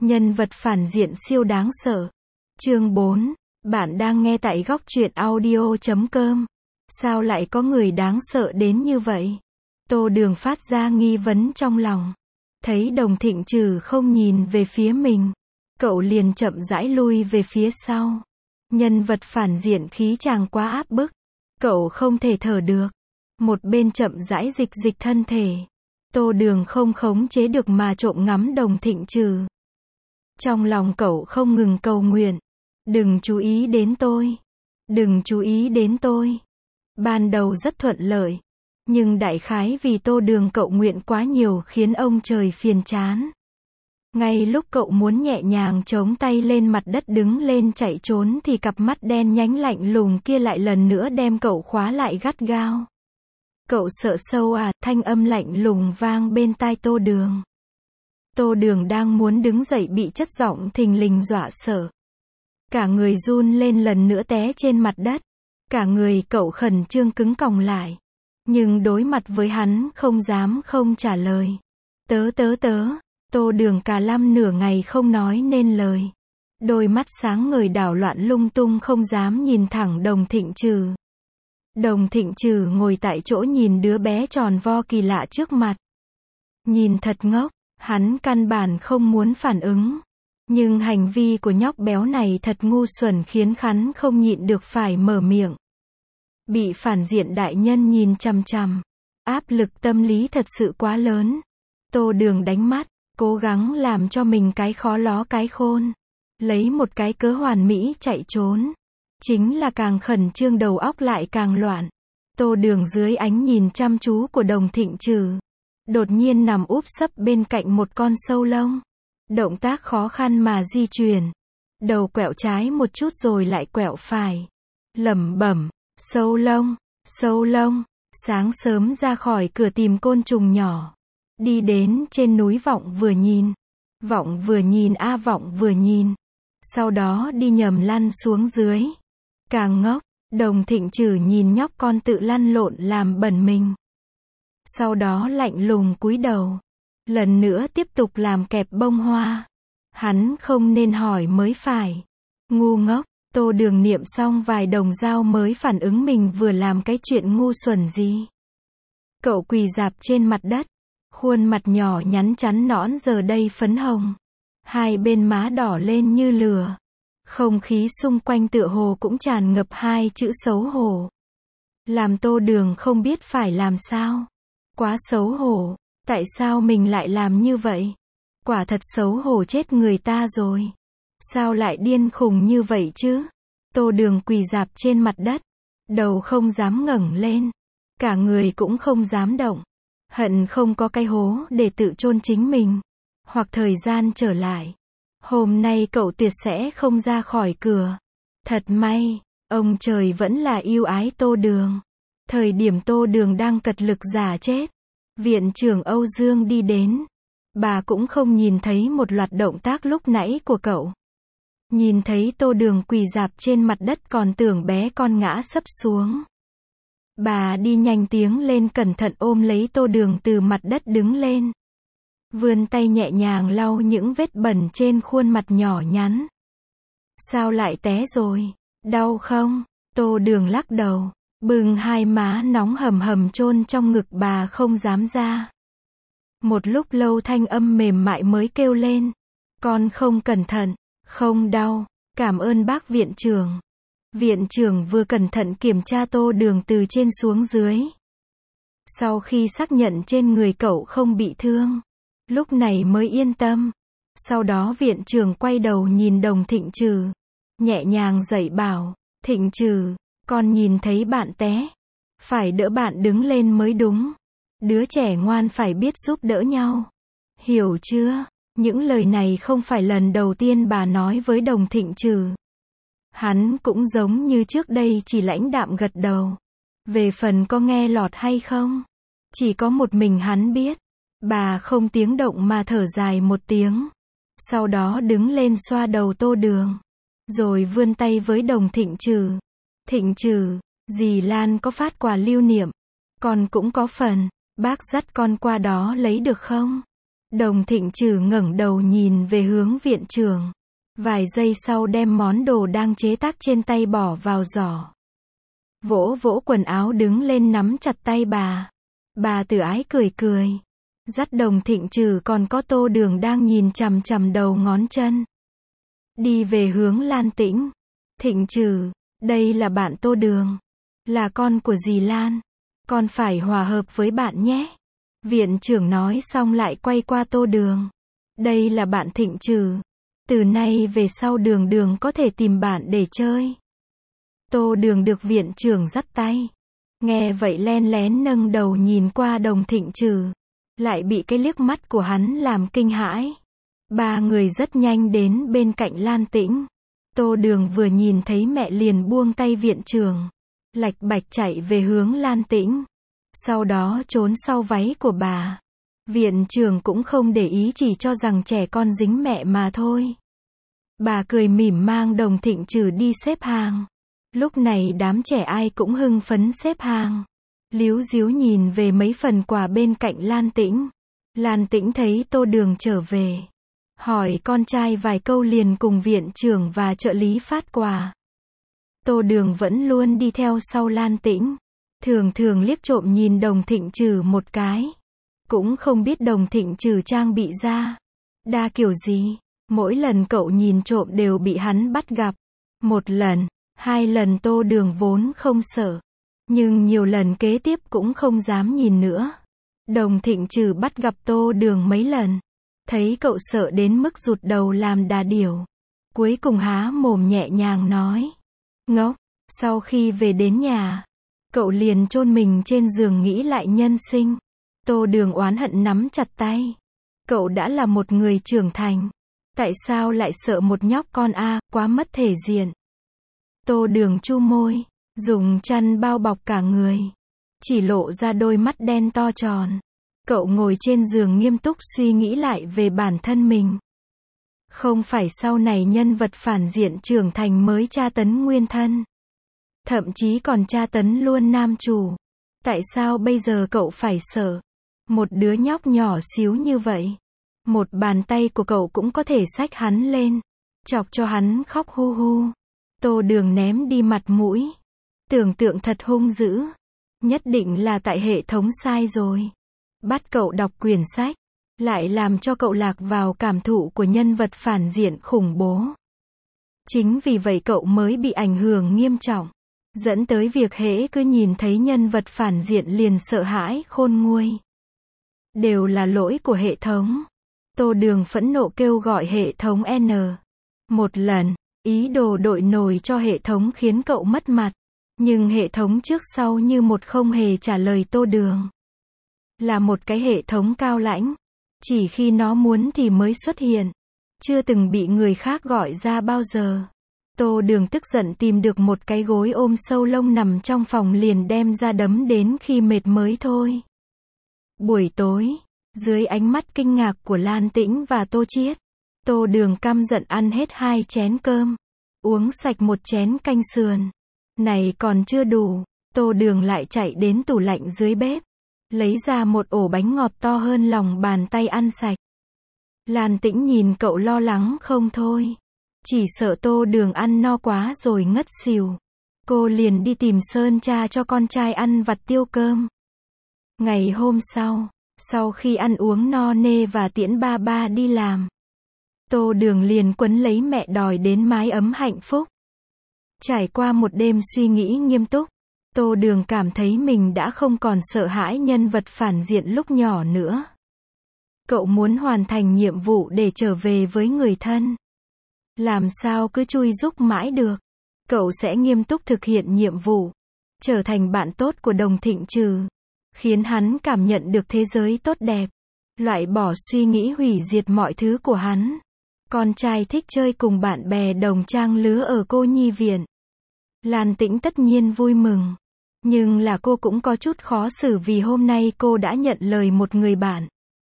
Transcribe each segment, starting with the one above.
Nhân vật phản diện siêu đáng sợ. Chương 4. Bạn đang nghe tại góc truyện audio.com. Sao lại có người đáng sợ đến như vậy? Tô Đường phát ra nghi vấn trong lòng. Thấy Đồng Thịnh Trừ không nhìn về phía mình, cậu liền chậm rãi lui về phía sau. Nhân vật phản diện khí chàng quá áp bức, cậu không thể thở được. Một bên chậm rãi dịch thân thể. Tô Đường không khống chế được mà trộm ngắm Đồng Thịnh Trừ. Trong lòng cậu không ngừng cầu nguyện. Đừng chú ý đến tôi. Đừng chú ý đến tôi. Ban đầu rất thuận lợi. Nhưng đại khái vì Tô Đường cậu nguyện quá nhiều khiến ông trời phiền chán. Ngay lúc cậu muốn nhẹ nhàng chống tay lên mặt đất đứng lên chạy trốn thì cặp mắt đen nhánh lạnh lùng kia lại lần nữa đem cậu khóa lại gắt gao. Cậu sợ sâu à? Thanh âm lạnh lùng vang bên tai Tô Đường. Tô Đường đang muốn đứng dậy bị chất giọng thình lình dọa sợ. Cả người run lên lần nữa té trên mặt đất. Cả người cậu khẩn trương cứng còng lại. Nhưng đối mặt với hắn không dám không trả lời. Tớ. Tô Đường cả lăm nửa ngày không nói nên lời. Đôi mắt sáng ngời đảo loạn lung tung không dám nhìn thẳng Đồng Thịnh Trừ. Đồng Thịnh Trừ ngồi tại chỗ nhìn đứa bé tròn vo kỳ lạ trước mặt. Nhìn thật ngốc, hắn căn bản không muốn phản ứng. Nhưng hành vi của nhóc béo này thật ngu xuẩn khiến hắn không nhịn được phải mở miệng. Bị phản diện đại nhân nhìn chằm chằm. Áp lực tâm lý thật sự quá lớn. Tô Đường đánh mắt, cố gắng làm cho mình cái khó ló cái khôn. Lấy một cái cớ hoàn mỹ chạy trốn. Chính là càng khẩn trương đầu óc lại càng loạn. Tô Đường dưới ánh nhìn chăm chú của Đồng Thịnh Trừ. Đột nhiên nằm úp sấp bên cạnh một con sâu lông. Động tác khó khăn mà di chuyển. Đầu quẹo trái một chút rồi lại quẹo phải. Lẩm bẩm, sâu lông. Sáng sớm ra khỏi cửa tìm côn trùng nhỏ. Đi đến trên núi Vọng vừa nhìn. Vọng vừa nhìn. Sau đó đi nhầm lăn xuống dưới. Càng ngốc, Đồng Thịnh Trừ nhìn nhóc con tự lăn lộn làm bẩn mình. Sau đó lạnh lùng cúi đầu. Lần nữa tiếp tục làm kẹp bông hoa. Hắn không nên hỏi mới phải. Ngu ngốc, Tô Đường niệm xong vài đồng dao mới phản ứng mình vừa làm cái chuyện ngu xuẩn gì. Cậu quỳ rạp trên mặt đất. Khuôn mặt nhỏ nhắn chắn nõn giờ đây phấn hồng. Hai bên má đỏ lên như lửa. Không khí xung quanh tựa hồ cũng tràn ngập hai chữ xấu hổ. Làm Tô Đường không biết phải làm sao. Quá xấu hổ. Tại sao mình lại làm như vậy? Quả thật xấu hổ chết người ta rồi. Sao lại điên khùng như vậy chứ? Tô Đường quỳ rạp trên mặt đất. Đầu không dám ngẩng lên. Cả người cũng không dám động. Hận không có cái hố để tự chôn chính mình. Hoặc thời gian trở lại. Hôm nay cậu tuyệt sẽ không ra khỏi cửa. Thật may, ông trời vẫn là yêu ái Tô Đường. Thời điểm Tô Đường đang cật lực giả chết. Viện trưởng Âu Dương đi đến. Bà cũng không nhìn thấy một loạt động tác lúc nãy của cậu. Nhìn thấy Tô Đường quỳ rạp trên mặt đất còn tưởng bé con ngã sấp xuống. Bà đi nhanh tiếng lên cẩn thận ôm lấy Tô Đường từ mặt đất đứng lên. Vươn tay nhẹ nhàng lau những vết bẩn trên khuôn mặt nhỏ nhắn. Sao lại té rồi? Đau không? Tô Đường lắc đầu. Bừng hai má nóng hầm hầm chôn trong ngực bà không dám ra. Một lúc lâu thanh âm mềm mại mới kêu lên. Con không cẩn thận. Không đau. Cảm ơn bác viện trưởng. Viện trưởng vừa cẩn thận kiểm tra Tô Đường từ trên xuống dưới. Sau khi xác nhận trên người cậu không bị thương. Lúc này mới yên tâm. Sau đó viện trưởng quay đầu nhìn Đồng Thịnh Trừ. Nhẹ nhàng dạy bảo. Thịnh Trừ, con nhìn thấy bạn té. Phải đỡ bạn đứng lên mới đúng. Đứa trẻ ngoan phải biết giúp đỡ nhau. Hiểu chưa? Những lời này không phải lần đầu tiên bà nói với Đồng Thịnh Trừ. Hắn cũng giống như trước đây chỉ lãnh đạm gật đầu. Về phần có nghe lọt hay không? Chỉ có một mình hắn biết. Bà không tiếng động mà thở dài một tiếng. Sau đó đứng lên xoa đầu Tô Đường. Rồi vươn tay với Đồng Thịnh Trừ. Thịnh Trừ, dì Lan có phát quà lưu niệm. Con cũng có phần. Bác dắt con qua đó lấy được không? Đồng Thịnh Trừ ngẩng đầu nhìn về hướng viện trưởng. Vài giây sau đem món đồ đang chế tác trên tay bỏ vào giỏ. Vỗ vỗ quần áo đứng lên nắm chặt tay bà. Bà Từ Ái cười cười. Dắt Đồng Thịnh Trừ còn có Tô Đường đang nhìn chằm chằm đầu ngón chân. Đi về hướng Lan Tĩnh. Thịnh Trừ, đây là bạn Tô Đường. Là con của dì Lan. Con phải hòa hợp với bạn nhé. Viện trưởng nói xong lại quay qua Tô Đường. Đây là bạn Thịnh Trừ. Từ nay về sau Đường Đường có thể tìm bạn để chơi. Tô Đường được viện trưởng dắt tay. Nghe vậy len lén nâng đầu nhìn qua Đồng Thịnh Trừ. Lại bị cái liếc mắt của hắn làm kinh hãi. Ba người rất nhanh đến bên cạnh Lan Tĩnh. Tô Đường vừa nhìn thấy mẹ liền buông tay viện trưởng. Lạch bạch chạy về hướng Lan Tĩnh. Sau đó trốn sau váy của bà. Viện trưởng cũng không để ý, chỉ cho rằng trẻ con dính mẹ mà thôi. Bà cười mỉm mang Đồng Thịnh Trừ đi xếp hàng. Lúc này đám trẻ ai cũng hưng phấn xếp hàng. Líu díu nhìn về mấy phần quà bên cạnh Lan Tĩnh. Lan Tĩnh thấy Tô Đường trở về. Hỏi con trai vài câu liền cùng viện trưởng và trợ lý phát quà. Tô Đường vẫn luôn đi theo sau Lan Tĩnh. Thường thường liếc trộm nhìn Đồng Thịnh Trừ một cái. Cũng không biết Đồng Thịnh Trừ trang bị ra đa kiểu gì. Mỗi lần cậu nhìn trộm đều bị hắn bắt gặp. Một lần, hai lần Tô Đường vốn không sợ. Nhưng nhiều lần kế tiếp cũng không dám nhìn nữa. Đồng Thịnh Trừ bắt gặp Tô Đường mấy lần. Thấy cậu sợ đến mức rụt đầu làm đà điểu. Cuối cùng há mồm nhẹ nhàng nói. Ngốc, sau khi về đến nhà, cậu liền chôn mình trên giường nghĩ lại nhân sinh. Tô Đường oán hận nắm chặt tay. Cậu đã là một người trưởng thành. Tại sao lại sợ một nhóc con a, quá mất thể diện. Tô Đường chu môi, dùng chăn bao bọc cả người. Chỉ lộ ra đôi mắt đen to tròn. Cậu ngồi trên giường nghiêm túc suy nghĩ lại về bản thân mình. Không phải sau này nhân vật phản diện trưởng thành mới tra tấn nguyên thân. Thậm chí còn tra tấn luôn nam chủ. Tại sao bây giờ cậu phải sợ? Một đứa nhóc nhỏ xíu như vậy. Một bàn tay của cậu cũng có thể xách hắn lên. Chọc cho hắn khóc hu hu. Tô Đường ném đi mặt mũi. Tưởng tượng thật hung dữ. Nhất định là tại hệ thống sai rồi. Bắt cậu đọc quyển sách. Lại làm cho cậu lạc vào cảm thụ của nhân vật phản diện khủng bố. Chính vì vậy cậu mới bị ảnh hưởng nghiêm trọng. Dẫn tới việc hễ cứ nhìn thấy nhân vật phản diện liền sợ hãi khôn nguôi. Đều là lỗi của hệ thống. Tô Đường phẫn nộ kêu gọi hệ thống N. Một lần, ý đồ đội nổi cho hệ thống khiến cậu mất mặt. Nhưng hệ thống trước sau như một không hề trả lời Tô Đường. Là một cái hệ thống cao lãnh. Chỉ khi nó muốn thì mới xuất hiện. Chưa từng bị người khác gọi ra bao giờ. Tô Đường tức giận tìm được một cái gối ôm sâu lông nằm trong phòng liền đem ra đấm đến khi mệt mới thôi. Buổi tối, dưới ánh mắt kinh ngạc của Lan Tĩnh và Tô Chiết, Tô Đường căm giận ăn hết 2 chén cơm. Uống sạch 1 chén canh sườn. Này còn chưa đủ, Tô Đường lại chạy đến tủ lạnh dưới bếp. Lấy ra một ổ bánh ngọt to hơn lòng bàn tay ăn sạch. Lan Tĩnh nhìn cậu lo lắng không thôi. Chỉ sợ Tô Đường ăn no quá rồi ngất xỉu. Cô liền đi tìm Sơn cha cho con trai ăn vặt tiêu cơm. Ngày hôm sau khi ăn uống no nê và tiễn ba ba đi làm, Tô Đường liền quấn lấy mẹ đòi đến mái ấm hạnh phúc. Trải qua một đêm suy nghĩ nghiêm túc, Tô Đường cảm thấy mình đã không còn sợ hãi nhân vật phản diện lúc nhỏ nữa. Cậu muốn hoàn thành nhiệm vụ để trở về với người thân. Làm sao cứ chui rúc mãi được. Cậu sẽ nghiêm túc thực hiện nhiệm vụ. Trở thành bạn tốt của Đồng Thịnh Trừ. Khiến hắn cảm nhận được thế giới tốt đẹp. Loại bỏ suy nghĩ hủy diệt mọi thứ của hắn. Con trai thích chơi cùng bạn bè đồng trang lứa ở cô nhi viện. Lan Tĩnh tất nhiên vui mừng. Nhưng là cô cũng có chút khó xử vì hôm nay cô đã nhận lời một người bạn.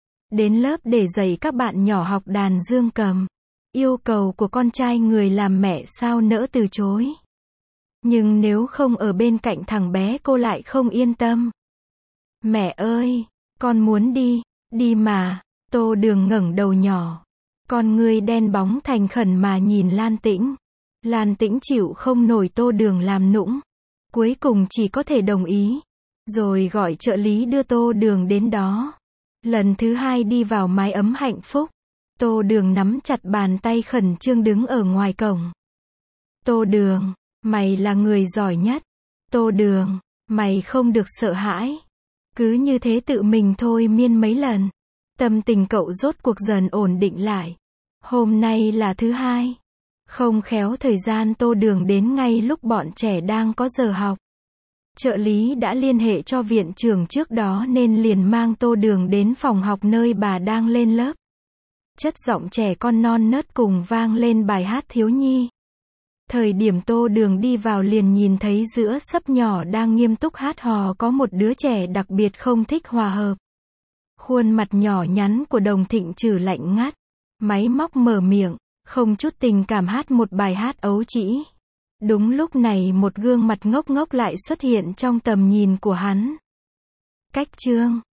Đến lớp để dạy các bạn nhỏ học đàn dương cầm. Yêu cầu của con trai người làm mẹ sao nỡ từ chối. Nhưng nếu không ở bên cạnh thằng bé cô lại không yên tâm. Mẹ ơi, con muốn đi mà. Tô Đường ngẩng đầu nhỏ. Con ngươi đen bóng thành khẩn mà nhìn Lan Tĩnh. Lan Tĩnh chịu không nổi Tô Đường làm nũng. Cuối cùng chỉ có thể đồng ý. Rồi gọi trợ lý đưa Tô Đường đến đó. Lần thứ hai đi vào mái ấm hạnh phúc. Tô Đường nắm chặt bàn tay khẩn trương đứng ở ngoài cổng. Tô Đường, mày là người giỏi nhất. Tô Đường, mày không được sợ hãi. Cứ như thế tự mình thôi miên mấy lần. Tâm tình cậu rốt cuộc dần ổn định lại. Hôm nay là thứ hai. Không khéo thời gian Tô Đường đến ngay lúc bọn trẻ đang có giờ học. Trợ lý đã liên hệ cho viện trưởng trước đó nên liền mang Tô Đường đến phòng học nơi bà đang lên lớp. Chất giọng trẻ con non nớt cùng vang lên bài hát thiếu nhi. Thời điểm Tô Đường đi vào liền nhìn thấy giữa sấp nhỏ đang nghiêm túc hát hò có một đứa trẻ đặc biệt không thích hòa hợp. Khuôn mặt nhỏ nhắn của Đồng Thịnh Trừ lạnh ngắt. Máy móc mở miệng, không chút tình cảm hát một bài hát ấu trĩ. Đúng lúc này một gương mặt ngốc ngốc lại xuất hiện trong tầm nhìn của hắn. Cách chương